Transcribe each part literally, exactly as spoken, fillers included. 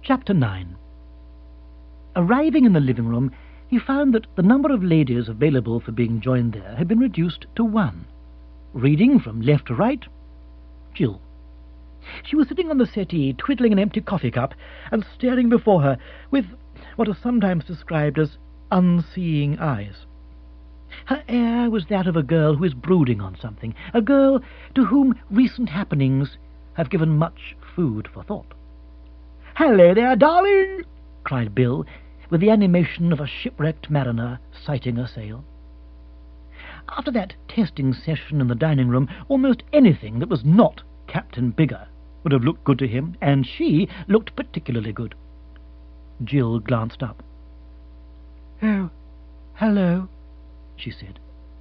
Chapter nine. Arriving in the living room, he found that the number of ladies available for being joined there had been reduced to one. Reading from left to right, Jill. She was sitting on the settee, twiddling an empty coffee cup, and staring before her with what are sometimes described as unseeing eyes. Her air was that of a girl who is brooding on something, a girl to whom recent happenings have given much food for thought. "Hello there, darling!" cried Bill, with the animation of a shipwrecked mariner sighting a sail. After that testing session in the dining room, almost anything that was not Captain Bigger would have looked good to him, and she looked particularly good. Jill glanced up. "Oh, hello," she said.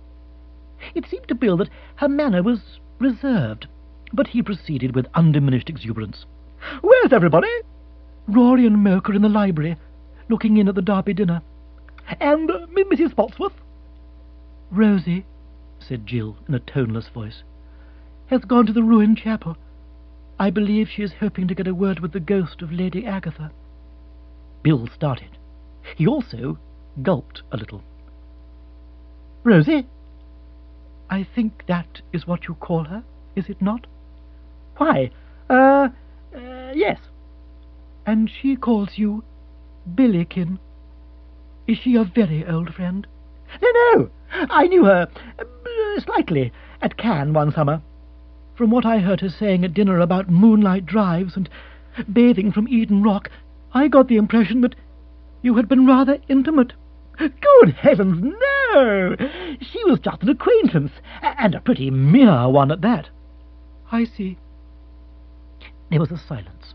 It seemed to Bill that her manner was reserved, but he proceeded with undiminished exuberance. "Where's everybody?" "Rory and Moke are in the library, looking in at the Derby dinner." "And uh, Missus Spotsworth?" "Rosie," said Jill in a toneless voice, "has gone to the ruined chapel. I believe she is hoping to get a word with the ghost of Lady Agatha." Bill started. He also gulped a little. "Rosie?" "I think that is what you call her, is it not?" "Why, uh, uh yes." "And she calls you Billikin. Is she a very old friend?" "No, no, I knew her, uh, slightly, at Cannes one summer. From what I heard her saying at dinner about moonlight drives and bathing from Eden Rock, I got the impression that you had been rather intimate." "Good heavens, no! She was just an acquaintance, and a pretty mere one at that." "I see." There was a silence.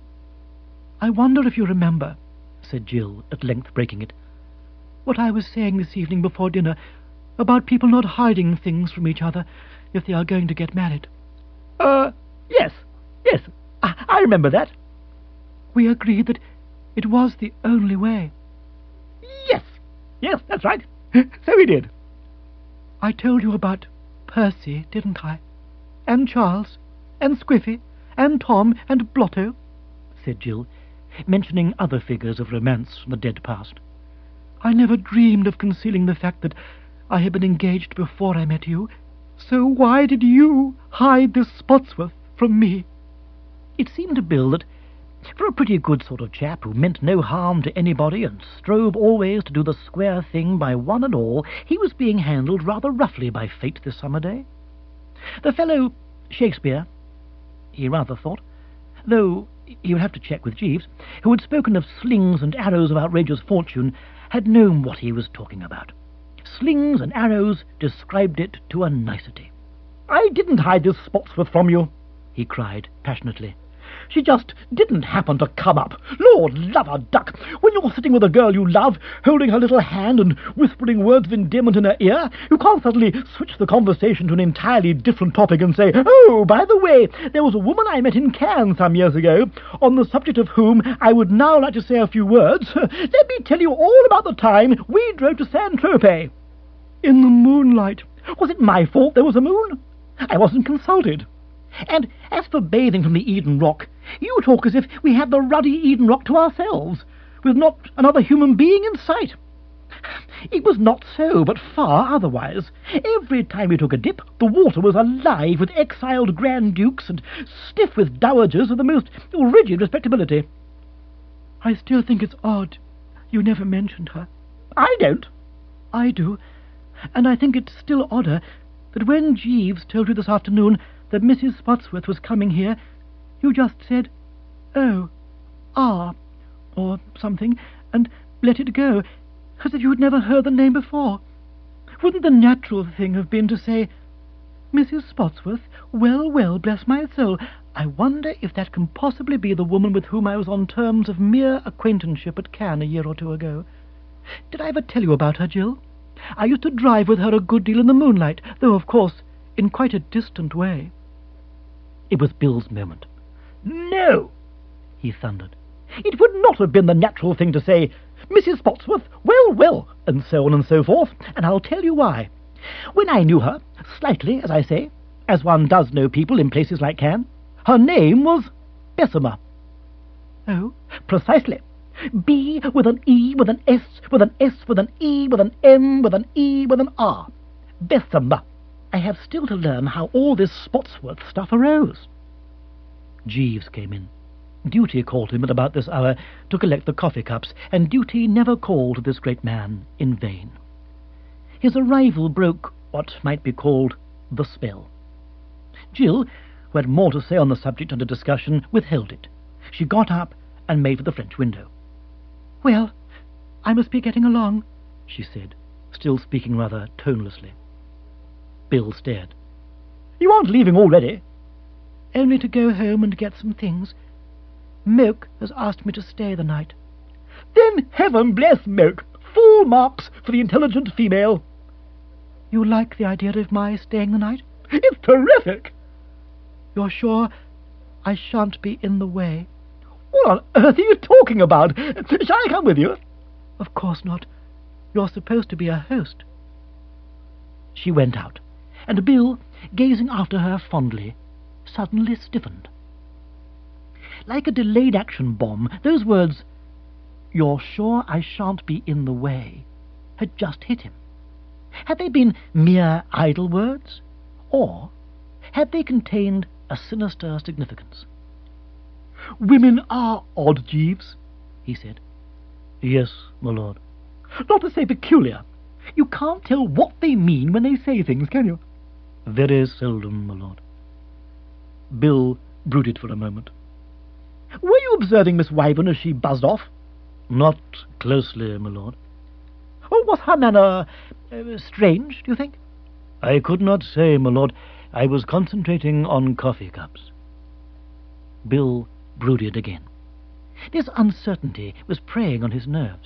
"I wonder if you remember," said Jill, at length breaking it, "what I was saying this evening before dinner about people not hiding things from each other if they are going to get married." Uh, yes, yes, I, I remember that." "We agreed that it was the only way." "Yes, yes, that's right. So we did." "I told you about Percy, didn't I? And Charles, and Squiffy, and Tom, and Blotto," said Jill, mentioning other figures of romance from the dead past. "I never dreamed of concealing the fact that I had been engaged before I met you. So why did you hide this Spotsworth from me?" It seemed to Bill that, for a pretty good sort of chap who meant no harm to anybody and strove always to do the square thing by one and all, he was being handled rather roughly by fate this summer day. The fellow Shakespeare, he rather thought, though he would have to check with Jeeves, who had spoken of slings and arrows of outrageous fortune, had known what he was talking about. Slings and arrows described it to a nicety. "I didn't hide this Spotsworth from you," he cried passionately. "She just didn't happen to come up. Lord love a duck, when you're sitting with a girl you love, holding her little hand and whispering words of endearment in her ear, you can't suddenly switch the conversation to an entirely different topic and say, 'Oh, by the way, there was a woman I met in Cannes some years ago, on the subject of whom I would now like to say a few words. Let me tell you all about the time we drove to Saint-Tropez.' In the moonlight. Was it my fault there was a moon? I wasn't consulted. And as for bathing from the Eden Rock, you talk as if we had the ruddy Eden Rock to ourselves, with not another human being in sight. It was not so, but far otherwise. Every time we took a dip, the water was alive with exiled Grand Dukes and stiff with dowagers of the most rigid respectability." "I still think it's odd you never mentioned her." "I don't." "I do. And I think it's still odder that when Jeeves told you this afternoon that Missus Spotsworth was coming here, you just said, 'Oh, ah,' or something, and let it go, as if you had never heard the name before. Wouldn't the natural thing have been to say, 'Missus Spotsworth, well, well, bless my soul, I wonder if that can possibly be the woman with whom I was on terms of mere acquaintanceship at Cannes a year or two ago? Did I ever tell you about her, Jill? I used to drive with her a good deal in the moonlight, though, of course, in quite a distant way." It was Bill's moment. "No," he thundered. "It would not have been the natural thing to say, 'Missus Spotsworth, well, well,' and so on and so forth, and I'll tell you why. When I knew her, slightly, as I say, as one does know people in places like Cannes, her name was Bessemer." "Oh?" Precisely. B with an E, with an S, with an S, with an E, with an M, with an E, with an R. Bessemer. I have still to learn how all this Spotsworth stuff arose. Jeeves came in. Duty called him at about this hour to collect the coffee cups, and Duty never called this great man in vain. His arrival broke what might be called the spell. Jill, who had more to say on the subject under discussion, withheld it. She got up and made for the French window. "Well, I must be getting along," she said, still speaking rather tonelessly. Bill stared. "You aren't leaving already?" "Only to go home and get some things. Moke has asked me to stay the night." "Then heaven bless Moke! Full marks for the intelligent female." "You like the idea of my staying the night?" "It's terrific." "You're sure I shan't be in the way?" "What on earth are you talking about? Shall I come with you?" "Of course not. You're supposed to be a host." She went out, and Bill, gazing after her fondly, suddenly stiffened. Like a delayed action bomb, those words, "You're sure I shan't be in the way," had just hit him. Had they been mere idle words, or had they contained a sinister significance? "Women are odd, Jeeves," he said. "Yes, my lord." "Not to say peculiar. You can't tell what they mean when they say things, can you?" "Very seldom, my lord." Bill brooded for a moment. "Were you observing Miss Wyvern as she buzzed off?" "Not closely, my lord." "Oh, was her manner uh, strange, do you think?" "I could not say, my lord. I was concentrating on coffee cups." Bill brooded again. This uncertainty was preying on his nerves.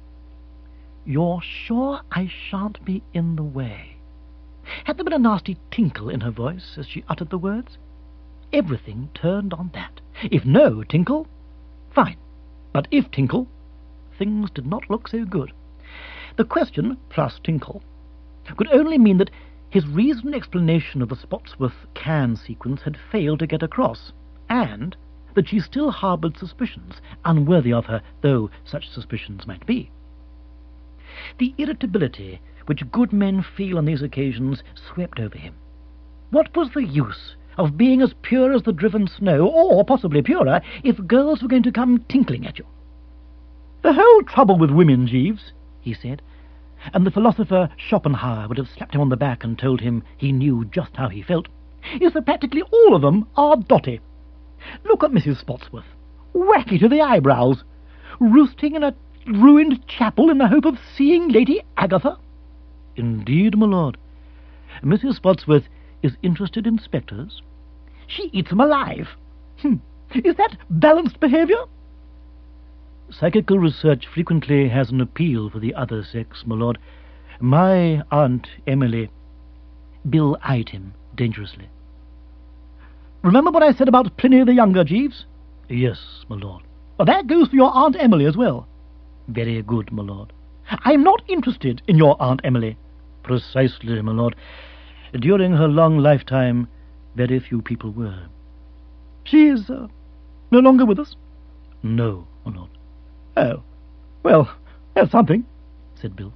"You're sure I shan't be in the way?" Had there been a nasty tinkle in her voice as she uttered the words? Everything turned on that. If no tinkle, fine. But if tinkle, things did not look so good. The question, plus tinkle, could only mean that his reasoned explanation of the Spotsworth can sequence had failed to get across, and that she still harboured suspicions, unworthy of her, though such suspicions might be. The irritability which good men feel on these occasions swept over him. What was the use of being as pure as the driven snow, or possibly purer, if girls were going to come tinkling at you? "The whole trouble with women, Jeeves," he said, and the philosopher Schopenhauer would have slapped him on the back and told him he knew just how he felt, "is that practically all of them are dotty. Look at Missus Spotsworth, wacky to the eyebrows, roosting in a ruined chapel in the hope of seeing Lady Agatha." "Indeed, my lord. Missus Spotsworth is interested in spectres?" "She eats them alive." Hmm. Is that balanced behaviour?" "Psychical research frequently has an appeal for the other sex, my lord. My Aunt Emily—" Bill eyed him dangerously. "Remember what I said about Pliny the Younger, Jeeves?" "Yes, my lord." "Well, that goes for your Aunt Emily as well." "Very good, my lord." "I'm not interested in your Aunt Emily." "Precisely, my lord. During her long lifetime, very few people were." "She is uh, no longer with us?" "No, my lord." "Oh, well, that's something," said Bill.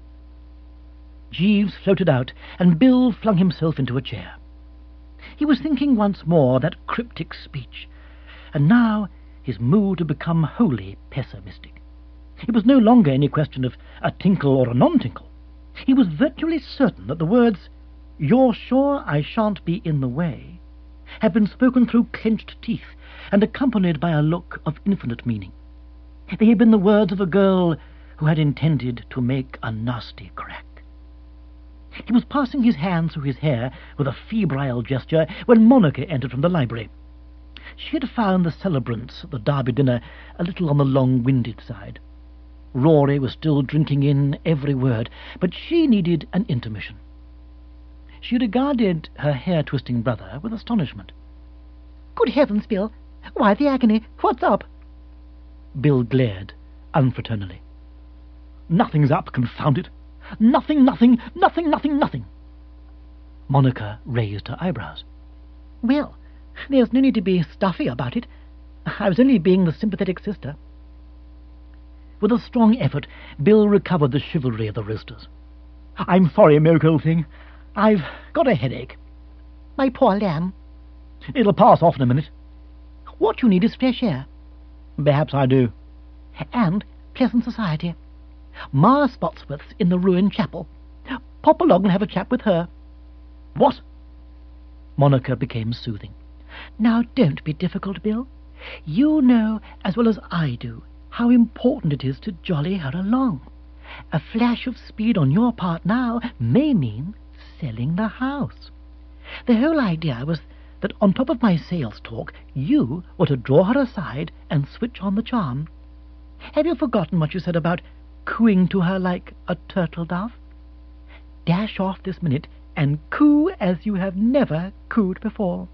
Jeeves floated out, and Bill flung himself into a chair. He was thinking once more of that cryptic speech, and now his mood had become wholly pessimistic. It was no longer any question of a tinkle or a non-tinkle. He was virtually certain that the words, "You're sure I shan't be in the way," had been spoken through clenched teeth and accompanied by a look of infinite meaning. They had been the words of a girl who had intended to make a nasty crack. He was passing his hand through his hair with a febrile gesture when Monica entered from the library. She had found the celebrants at the Derby dinner a little on the long-winded side. Rory was still drinking in every word, but she needed an intermission. She regarded her hair-twisting brother with astonishment. "Good heavens, Bill! Why the agony? What's up?" Bill glared unfraternally. "Nothing's up, confound it! Nothing, nothing, nothing, nothing, nothing." Monica raised her eyebrows. "Well, there's no need to be stuffy about it. I was only being the sympathetic sister." With a strong effort, Bill recovered the chivalry of the roosters. "I'm sorry, Milk, old thing. I've got a headache." "My poor lamb." "It'll pass off in a minute." "What you need is fresh air." "Perhaps I do." "And pleasant society. Ma Spotsworth's in the ruined chapel. Pop along and have a chat with her." "What?" Monica became soothing. "Now don't be difficult, Bill. You know as well as I do how important it is to jolly her along. A flash of speed on your part now may mean selling the house. The whole idea was that on top of my sales talk, you were to draw her aside and switch on the charm. Have you forgotten what you said about cooing to her like a turtle dove? Dash off this minute and coo as you have never cooed before."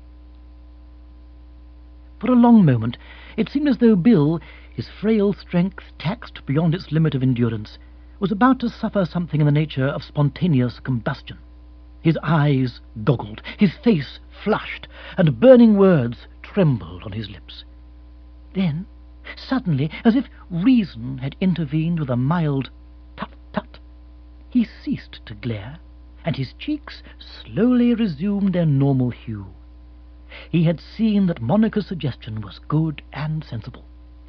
For a long moment it seemed as though Bill, his frail strength taxed beyond its limit of endurance, was about to suffer something in the nature of spontaneous combustion. His eyes goggled, his face flushed, and burning words trembled on his lips. Then, suddenly, as if reason had intervened with a mild tut-tut, he ceased to glare, and his cheeks slowly resumed their normal hue. He had seen that Monica's suggestion was good and sensible.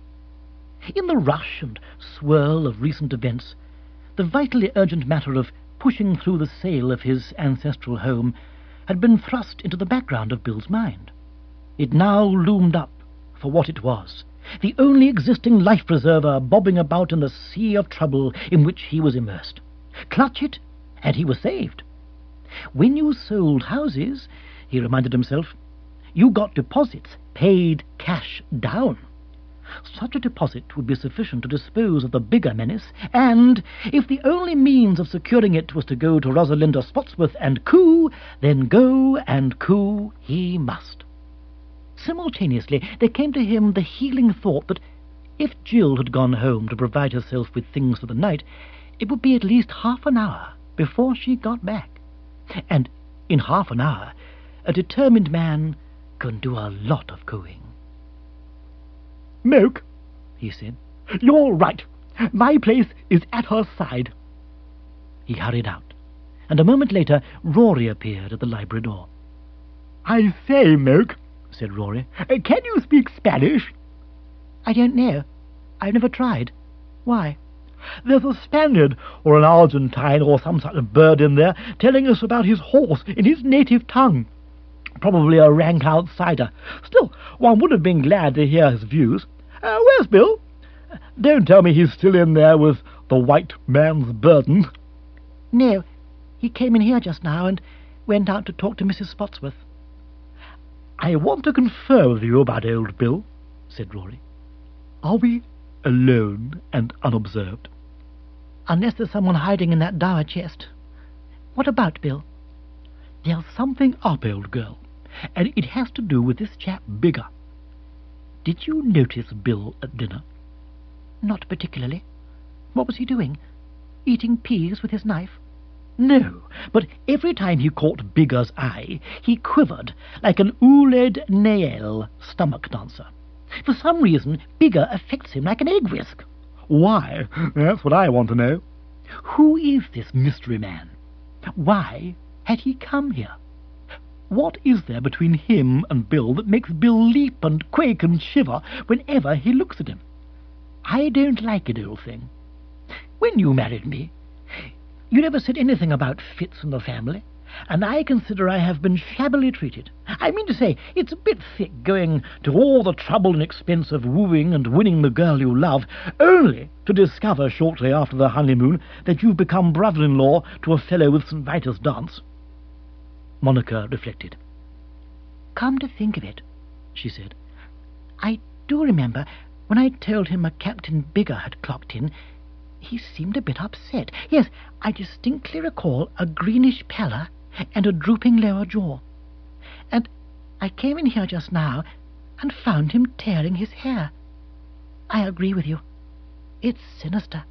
In the rush and swirl of recent events, the vitally urgent matter of pushing through the sale of his ancestral home had been thrust into the background of Bill's mind. It now loomed up for what it was, the only existing life-preserver bobbing about in the sea of trouble in which he was immersed. Clutch it, and he was saved. When you sold houses, he reminded himself, you got deposits, paid cash down. Such a deposit would be sufficient to dispose of the bigger menace, and if the only means of securing it was to go to Rosalinda Spotsworth and coo, then go and coo he must. Simultaneously there came to him the healing thought that if Jill had gone home to provide herself with things for the night, it would be at least half an hour before she got back. And in half an hour a determined man can do a lot of cooing. "Milk," he said. "You're right. My place is at her side." He hurried out, and a moment later Rory appeared at the library door. "I say, Milk," said Rory, "can you speak Spanish?" "I don't know. I've never tried. Why?" "There's a Spaniard or an Argentine or some sort of bird in there telling us about his horse in his native tongue. Probably a rank outsider. Still, one would have been glad to hear his views. Uh, where's Bill? Don't tell me he's still in there with the white man's burden." "No, he came in here just now and went out to talk to Missus Spotsworth." "I want to confer with you about old Bill," said Rory. "Are we alone and unobserved?" "Unless there's someone hiding in that dower chest. What about Bill?" "There's something up, old girl, and it has to do with this chap Bigger. Did you notice Bill at dinner?" "Not particularly. What was he doing? Eating peas with his knife?" "No, but every time he caught Bigger's eye, he quivered like an Ouled Nael stomach dancer. For some reason, Bigger affects him like an egg whisk." "Why? That's what I want to know." "Who is this mystery man? Why had he come here? What is there between him and Bill that makes Bill leap and quake and shiver whenever he looks at him? I don't like it, old thing. When you married me, you never said anything about fits in the family, and I consider I have been shabbily treated. I mean to say, it's a bit thick going to all the trouble and expense of wooing and winning the girl you love, only to discover shortly after the honeymoon that you've become brother-in-law to a fellow with Saint Vitus dance." Monica reflected. "Come to think of it," she said, "I do remember when I told him a Captain Bigger had clocked in, he seemed a bit upset. Yes, I distinctly recall a greenish pallor and a drooping lower jaw. And I came in here just now and found him tearing his hair. I agree with you. It's sinister."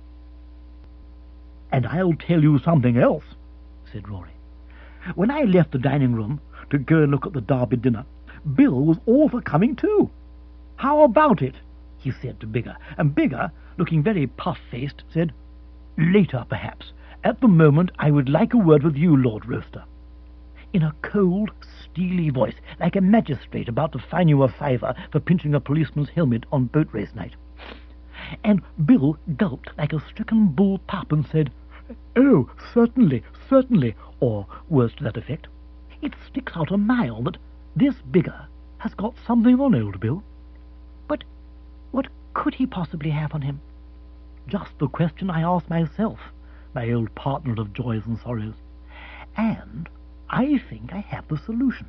"And I'll tell you something else," said Rory. "When I left the dining-room to go and look at the Derby dinner, Bill was all for coming too. How about it? he said to Bigger, and Bigger, looking very puff-faced, said, "Later, perhaps. At the moment, I would like a word with you, Lord Roaster," in a cold, steely voice, like a magistrate about to fine you a fiver for pinching a policeman's helmet on boat race night. And Bill gulped like a stricken bull pup and said, "Oh, certainly, certainly," or words to that effect. It sticks out a mile that this Bigger has got something on old Bill. But what could he possibly have on him? Just the question I asked myself, my old partner of joys and sorrows. And I think I have the solution.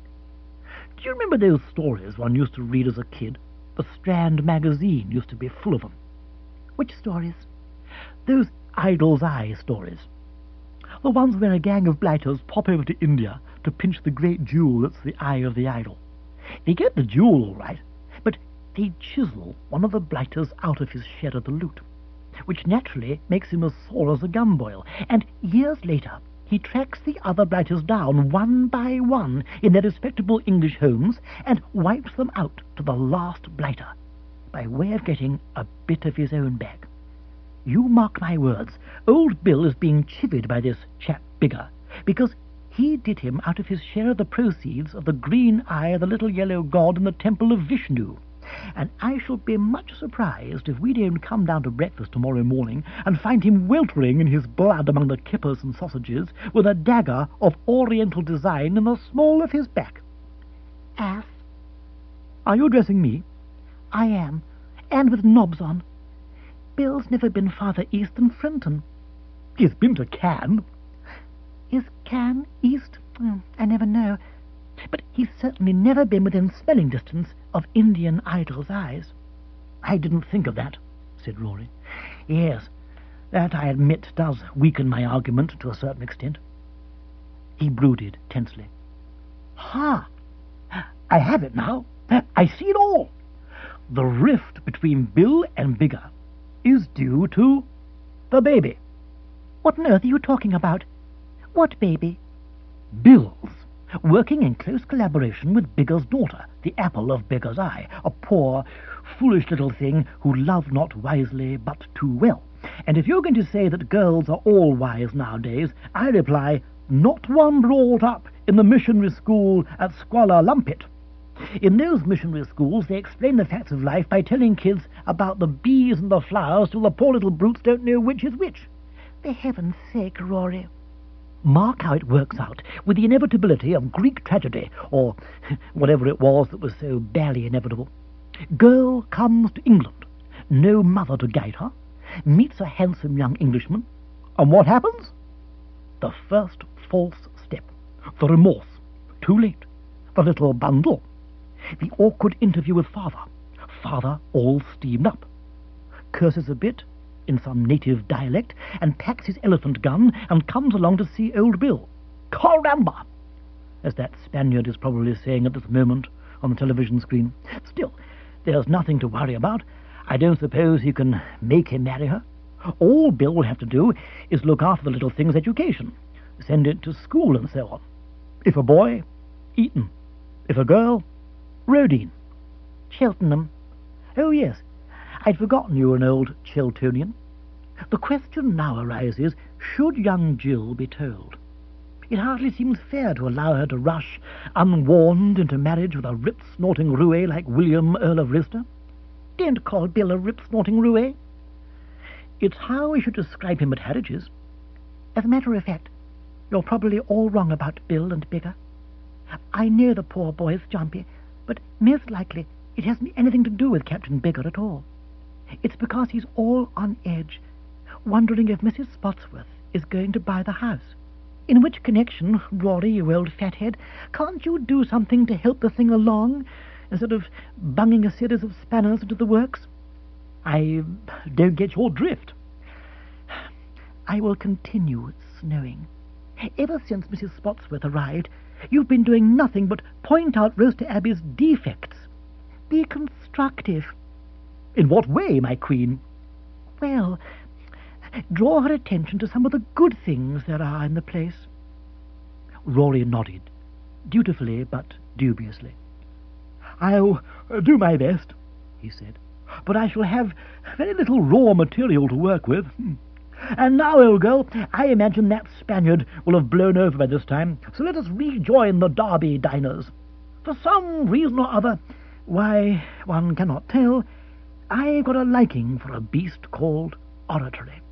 Do you remember those stories one used to read as a kid? The Strand magazine used to be full of them. Which stories? Those Idle's Eye stories. The ones where a gang of blighters pop over to India to pinch the great jewel that's the eye of the idol. They get the jewel all right, but they chisel one of the blighters out of his share of the loot, which naturally makes him as sore as a gumboil, and years later he tracks the other blighters down one by one in their respectable English homes and wipes them out to the last blighter, by way of getting a bit of his own back. You mark my words, old Bill is being chivied by this chap Bigger, because he did him out of his share of the proceeds of the green eye of the little yellow god in the temple of Vishnu. And I shall be much surprised if we don't come down to breakfast tomorrow morning and find him weltering in his blood among the kippers and sausages with a dagger of oriental design in the small of his back. Ass. Are you addressing me? I am, and with knobs on. Bill's never been farther east than Frinton. He's been to Cannes. Is Cannes east? Oh, I never know. But he's certainly never been within smelling distance of Indian Idol's eyes. I didn't think of that, said Rory. Yes, that, I admit, does weaken my argument to a certain extent. He brooded tensely. Ha! I have it now. I see it all. The rift between Bill and Bigger is due to the baby. What on earth are you talking about? What baby? Bill's, working in close collaboration with Bigger's daughter, the apple of Bigger's eye, a poor, foolish little thing who loved not wisely but too well. And if you're going to say that girls are all wise nowadays, I reply, not one brought up in the missionary school at Squalor Lumpet. In those missionary schools, they explain the facts of life by telling kids about the bees and the flowers till the poor little brutes don't know which is which. For heaven's sake, Rory. Mark how it works out, with the inevitability of Greek tragedy, or whatever it was that was so barely inevitable. Girl comes to England, no mother to guide her, meets a handsome young Englishman, and what happens? The first false step, the remorse, too late, the little bundle, the awkward interview with father, father all steamed up, curses a bit in some native dialect, and packs his elephant gun and comes along to see old Bill. Caramba! As that Spaniard is probably saying at this moment on the television screen. Still, there's nothing to worry about. I don't suppose you can make him marry her. All Bill will have to do is look after the little thing's education, send it to school and so on. If a boy, Eton. If a girl, Rodine. Cheltenham. Oh, yes. I'd forgotten you were an old Cheltonian. The question now arises, should young Jill be told? It hardly seems fair to allow her to rush unwarned into marriage with a rip-snorting roué like William, Earl of Lister. Don't call Bill a rip-snorting roué. It's how we should describe him at Harridge's. As a matter of fact, you're probably all wrong about Bill and Bigger. I know the poor boy is jumpy, but most likely it hasn't anything to do with Captain Bigger at all. It's because he's all on edge, wondering if Missus Spotsworth is going to buy the house. In which connection, Rory, you old fathead, can't you do something to help the thing along, instead of bunging a series of spanners into the works? I don't get your drift. I will continue snowing. Ever since Missus Spotsworth arrived, you've been doing nothing but point out Roaster Abbey's defects. Be constructive. In what way, my queen? Well, draw her attention to some of the good things there are in the place. Rory nodded, dutifully but dubiously. I'll do my best, he said. but I shall have very little raw material to work with. And now, old girl, I imagine that Spaniard will have blown over by this time, so let us rejoin the Derby diners. For some reason or other, why, one cannot tell, I've got a liking for a beast called oratory.